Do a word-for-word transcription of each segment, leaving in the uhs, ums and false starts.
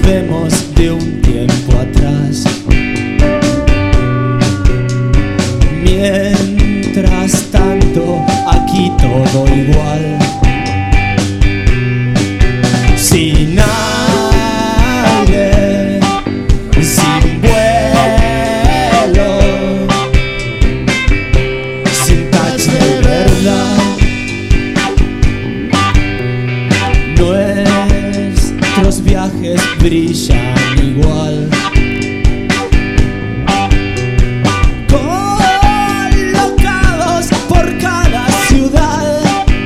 vemos de un tiempo atrás. Mientras tanto, aquí todo igual, sin aire, sin vuelo, sin touch de verdad. Nuestros viajes brillan igual, colocados por cada ciudad.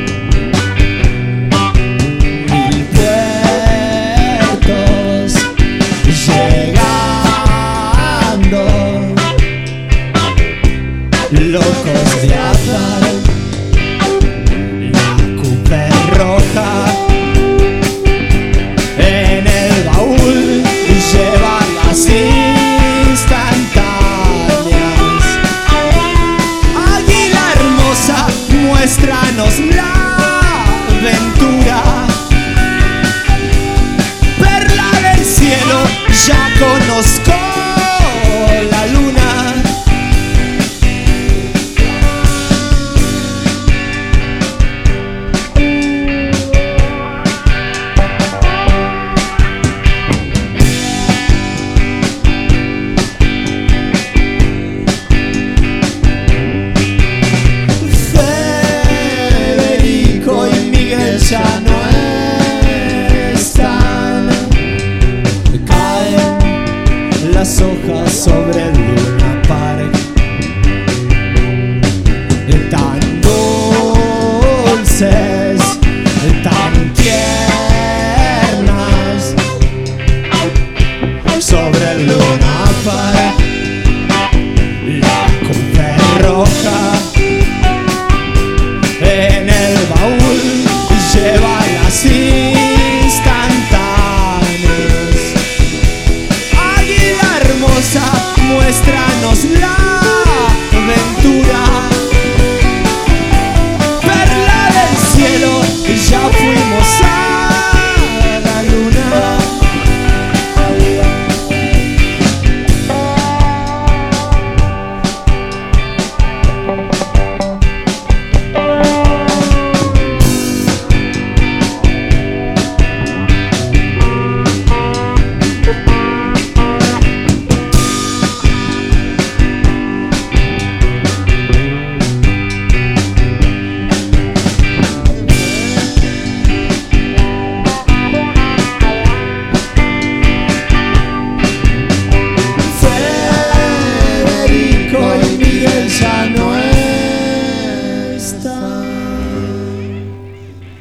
Mil puertos llegando, locos de azar. La coupe roja en el baúl lleva las instantáneas. Águila hermosa, muéstranos la aventura. Perla del cielo, ya conozco la luna. Ya no están, caen las hojas sobre el Luna Park, tan dulce.